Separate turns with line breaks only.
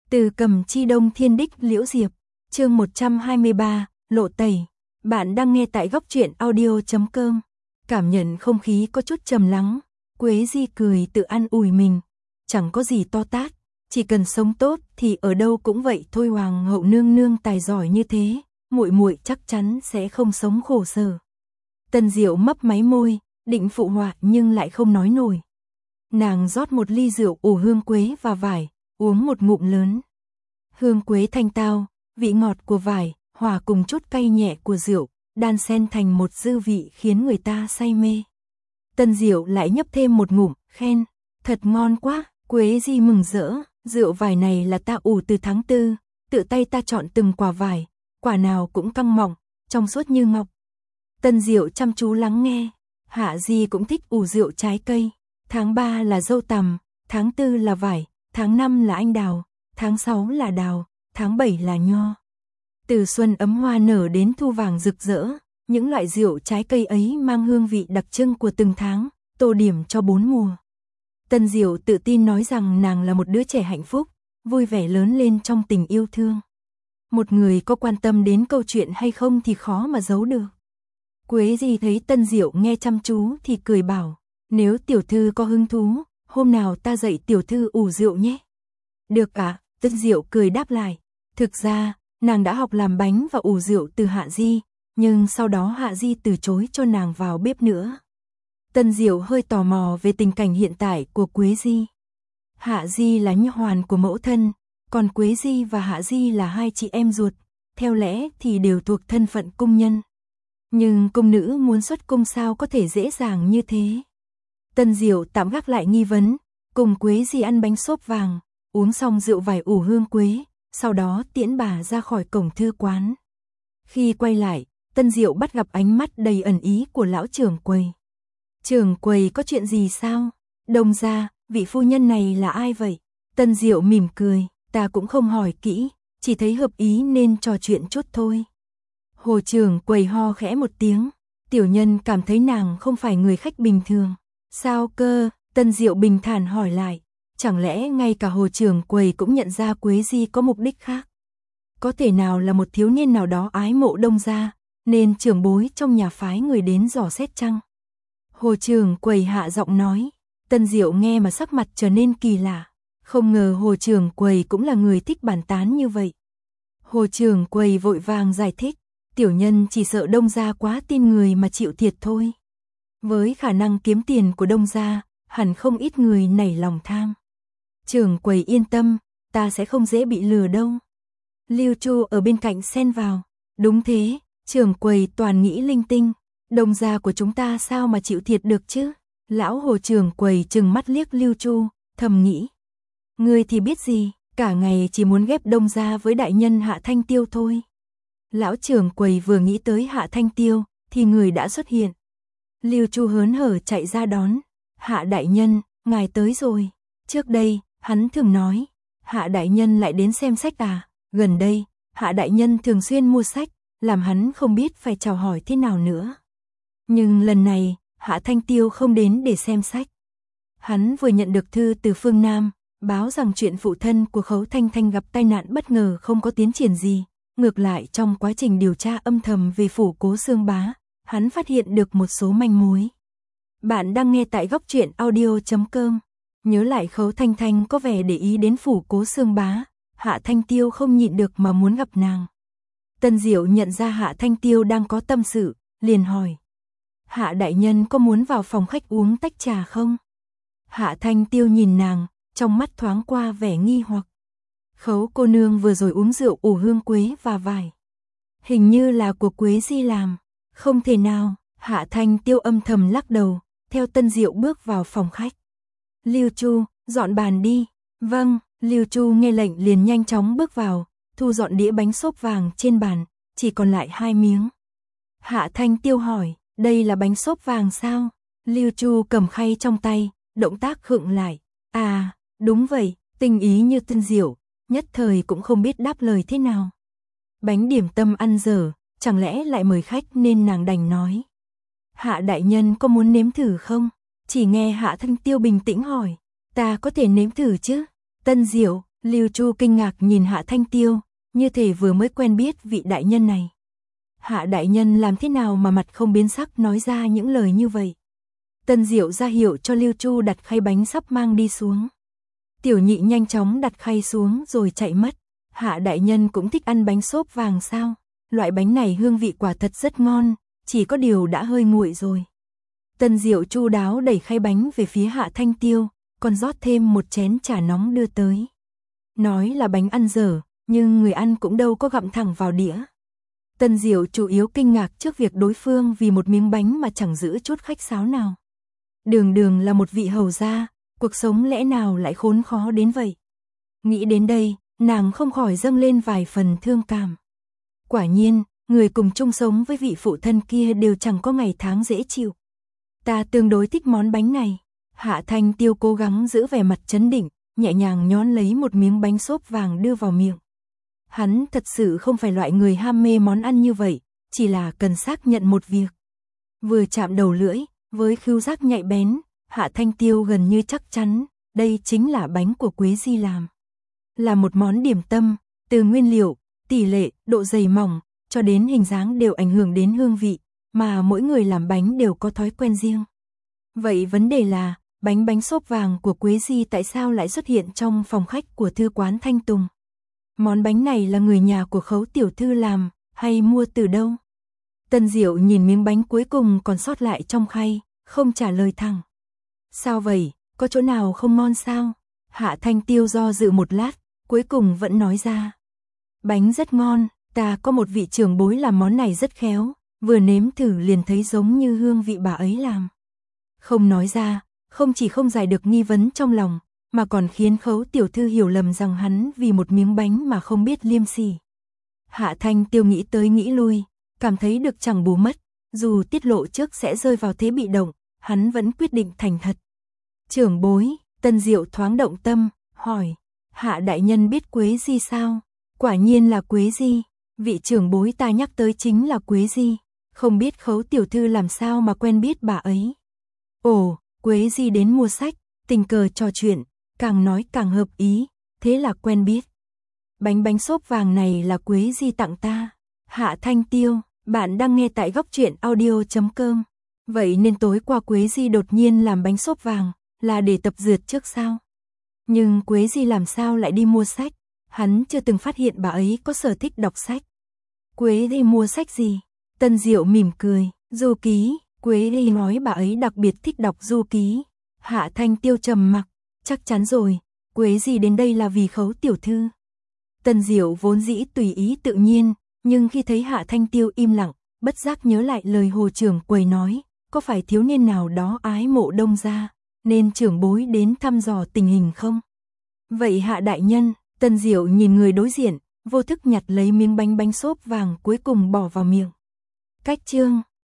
Từ Cầm Chi Đông Thiên Đích Liễu Diệp, chương 123, Lộ Tẩy. Bạn đang nghe tại góc truyện audio.com. Cảm nhận không khí có chút trầm lắng, Quế Di cười tự an ủi mình. Chẳng có gì to tát, chỉ cần sống tốt thì ở đâu cũng vậy thôi. Hoàng hậu nương nương tài giỏi như thế, muội muội chắc chắn sẽ không sống khổ sở. Tân Diệu mấp máy môi, định phụ họa nhưng lại không nói nổi. Nàng rót một ly rượu ủ hương quế và vải, uống một ngụm lớn. Hương quế thanh tao, vị ngọt của vải, hòa cùng chút cay nhẹ của rượu, đan xen thành một dư vị khiến người ta say mê. Tân Diệu lại nhấp thêm một ngụm, khen, thật ngon quá. Quế Di mừng rỡ, rượu vải này là ta ủ từ tháng 4, tự tay ta chọn từng quả vải, quả nào cũng căng mọng, trong suốt như ngọc. Tân Diệu chăm chú lắng nghe, Hạ Di cũng thích ủ rượu trái cây. Tháng 3 là dâu tằm, tháng 4 là vải, tháng 5 là anh đào, tháng 6 là đào, tháng 7 là nho. Từ xuân ấm hoa nở đến thu vàng rực rỡ, những loại rượu trái cây ấy mang hương vị đặc trưng của từng tháng, tô điểm cho 4 mùa. Tân Diệu tự tin nói rằng nàng là một đứa trẻ hạnh phúc, vui vẻ lớn lên trong tình yêu thương. Một người có quan tâm đến câu chuyện hay không thì khó mà giấu được. Quế Di thấy Tân Diệu nghe chăm chú thì cười bảo, nếu tiểu thư có hứng thú, hôm nào ta dạy tiểu thư ủ rượu nhé. Được ạ, Tân Diệu cười đáp lại. Thực ra, nàng đã học làm bánh và ủ rượu từ Hạ Di, nhưng sau đó Hạ Di từ chối cho nàng vào bếp nữa. Tân Diệu hơi tò mò về tình cảnh hiện tại của Quế Di. Hạ Di là nha hoàn của mẫu thân, còn Quế Di và Hạ Di là hai chị em ruột, theo lẽ thì đều thuộc thân phận cung nhân. Nhưng cung nữ muốn xuất cung sao có thể dễ dàng như thế. Tân Diệu tạm gác lại nghi vấn, cùng Quế Di ăn bánh xốp vàng, uống xong rượu vải ủ hương quế, sau đó tiễn bà ra khỏi cổng thư quán. Khi quay lại, Tân Diệu bắt gặp ánh mắt đầy ẩn ý của lão trưởng quầy. Trưởng quầy có chuyện gì sao? Đông gia, vị phu nhân này là ai vậy? Tân Diệu mỉm cười, ta cũng không hỏi kỹ, chỉ thấy hợp ý nên trò chuyện chút thôi. Hồ trưởng quầy ho khẽ một tiếng, tiểu nhân cảm thấy nàng không phải người khách bình thường. Sao cơ? Tân Diệu bình thản hỏi lại, chẳng lẽ ngay cả hồ trưởng quầy cũng nhận ra Quế Di có mục đích khác? Có thể nào là một thiếu niên nào đó ái mộ Đông gia, nên trưởng bối trong nhà phái người đến dò xét chăng? Hồ trưởng quầy hạ giọng nói. Tân Diệu nghe mà sắc mặt trở nên kỳ lạ, không ngờ hồ trưởng quầy cũng là người thích bàn tán như vậy. Hồ trưởng quầy vội vàng giải thích, tiểu nhân chỉ sợ Đông gia quá tin người mà chịu thiệt thôi. Với khả năng kiếm tiền của Đông gia, hẳn không ít người nảy lòng tham. Trưởng quầy yên tâm, ta sẽ không dễ bị lừa đâu. Lưu Chu ở bên cạnh xen vào, đúng thế, trưởng quầy toàn nghĩ linh tinh, Đông gia của chúng ta sao mà chịu thiệt được chứ? Lão hồ trưởng quầy trừng mắt liếc Lưu Chu, thầm nghĩ, ngươi thì biết gì, cả ngày chỉ muốn ghép Đông gia với đại nhân Hạ Thanh Tiêu thôi. Lão trưởng quầy vừa nghĩ tới Hạ Thanh Tiêu, thì người đã xuất hiện. Lưu Chu hớn hở chạy ra đón, Hạ đại nhân, ngài tới rồi. Trước đây, hắn thường nói, Hạ đại nhân lại đến xem sách à? Gần đây, Hạ đại nhân thường xuyên mua sách, làm hắn không biết phải chào hỏi thế nào nữa. Nhưng lần này, Hạ Thanh Tiêu không đến để xem sách. Hắn vừa nhận được thư từ phương Nam, báo rằng chuyện phụ thân của Khấu Thanh Thanh gặp tai nạn bất ngờ không có tiến triển gì. Ngược lại trong quá trình điều tra âm thầm về phủ Cố Xương Bá, hắn phát hiện được một số manh mối. Bạn đang nghe tại góc truyện audio.com. Nhớ lại Khấu Thanh Thanh có vẻ để ý đến phủ Cố Xương Bá, Hạ Thanh Tiêu không nhịn được mà muốn gặp nàng. Tân Diệu nhận ra Hạ Thanh Tiêu đang có tâm sự, liền hỏi. Hạ đại nhân có muốn vào phòng khách uống tách trà không? Hạ Thanh Tiêu nhìn nàng, trong mắt thoáng qua vẻ nghi hoặc. Khấu cô nương vừa rồi uống rượu ủ hương quế và vải. Hình như là của Quế Di làm. Không thể nào, Hạ Thanh Tiêu âm thầm lắc đầu, theo Tân Diệu bước vào phòng khách. Lưu Chu, dọn bàn đi. Vâng, Lưu Chu nghe lệnh liền nhanh chóng bước vào, thu dọn đĩa bánh xốp vàng trên bàn, chỉ còn lại 2 miếng. Hạ Thanh Tiêu hỏi, đây là bánh xốp vàng sao? Lưu Chu cầm khay trong tay, động tác khựng lại. À, đúng vậy, tinh ý như Tân Diệu, nhất thời cũng không biết đáp lời thế nào. Bánh điểm tâm ăn dở, chẳng lẽ lại mời khách nên nàng đành nói. Hạ đại nhân có muốn nếm thử không? Chỉ nghe Hạ Thanh Tiêu bình tĩnh hỏi, ta có thể nếm thử chứ? Tân Diệu, Lưu Chu kinh ngạc nhìn Hạ Thanh Tiêu, như thể vừa mới quen biết vị đại nhân này. Hạ đại nhân làm thế nào mà mặt không biến sắc nói ra những lời như vậy. Tân Diệu ra hiệu cho Lưu Chu đặt khay bánh sắp mang đi xuống. Tiểu Nhị nhanh chóng đặt khay xuống rồi chạy mất. Hạ đại nhân cũng thích ăn bánh xốp vàng sao? Loại bánh này hương vị quả thật rất ngon, chỉ có điều đã hơi nguội rồi. Tân Diệu chu đáo đẩy khay bánh về phía Hạ Thanh Tiêu, còn rót thêm một chén trà nóng đưa tới. Nói là bánh ăn dở, nhưng người ăn cũng đâu có gặm thẳng vào đĩa. Tân Diệu chủ yếu kinh ngạc trước việc đối phương vì một miếng bánh mà chẳng giữ chút khách sáo nào. Đường đường là một vị hầu gia, cuộc sống lẽ nào lại khốn khó đến vậy. Nghĩ đến đây, nàng không khỏi dâng lên vài phần thương cảm. Quả nhiên, người cùng chung sống với vị phụ thân kia đều chẳng có ngày tháng dễ chịu. Ta tương đối thích món bánh này. Hạ Thanh Tiêu cố gắng giữ vẻ mặt trấn định, nhẹ nhàng nhón lấy một miếng bánh xốp vàng đưa vào miệng. Hắn thật sự không phải loại người ham mê món ăn như vậy, chỉ là cần xác nhận một việc. Vừa chạm đầu lưỡi, với khứu giác nhạy bén, Hạ Thanh Tiêu gần như chắc chắn, đây chính là bánh của Quế Di làm. Là một món điểm tâm, từ nguyên liệu, tỷ lệ, độ dày mỏng, cho đến hình dáng đều ảnh hưởng đến hương vị, mà mỗi người làm bánh đều có thói quen riêng. Vậy vấn đề là, bánh xốp vàng của Quế Di tại sao lại xuất hiện trong phòng khách của thư quán Thanh Tùng? Món bánh này là người nhà của Khấu tiểu thư làm, hay mua từ đâu? Tân Diệu nhìn miếng bánh cuối cùng còn sót lại trong khay, không trả lời thẳng. Sao vậy, có chỗ nào không ngon sao? Hạ Thanh Tiêu do dự một lát, cuối cùng vẫn nói ra. Bánh rất ngon, ta có một vị trưởng bối làm món này rất khéo, vừa nếm thử liền thấy giống như hương vị bà ấy làm. Không nói ra, không chỉ không giải được nghi vấn trong lòng, mà còn khiến Khấu tiểu thư hiểu lầm rằng hắn vì một miếng bánh mà không biết liêm sỉ. Hạ Thanh Tiêu nghĩ tới nghĩ lui, cảm thấy được chẳng bù mất, dù tiết lộ trước sẽ rơi vào thế bị động, hắn vẫn quyết định thành thật. Trưởng bối, Tân Diệu thoáng động tâm, hỏi, Hạ đại nhân biết Quế Di sao? Quả nhiên là Quế Di, vị trưởng bối ta nhắc tới chính là Quế Di, không biết Khấu tiểu thư làm sao mà quen biết bà ấy. Ồ, Quế Di đến mua sách, tình cờ trò chuyện, càng nói càng hợp ý, thế là quen biết. Bánh xốp vàng này là Quế Di tặng ta. Hạ Thanh Tiêu, bạn đang nghe tại Góc Truyện Audio.com. Vậy nên tối qua Quế Di đột nhiên làm bánh xốp vàng, là để tập dượt trước sao? Nhưng Quế Di làm sao lại đi mua sách? Hắn chưa từng phát hiện bà ấy có sở thích đọc sách. Quế Di mua sách gì? Tân Diệu mỉm cười, du ký. Quế Di nói bà ấy đặc biệt thích đọc du ký. Hạ Thanh Tiêu trầm mặc, chắc chắn rồi, Quế Di đến đây là vì Khấu tiểu thư. Tân Diệu vốn dĩ tùy ý tự nhiên, nhưng khi thấy Hạ Thanh Tiêu im lặng, bất giác nhớ lại lời Hồ trưởng quầy nói, có phải thiếu niên nào đó ái mộ Đông gia, nên trưởng bối đến thăm dò tình hình không? Vậy Hạ đại nhân, Tân Diệu nhìn người đối diện, vô thức nhặt lấy miếng bánh xốp vàng cuối cùng bỏ vào miệng. Cách chương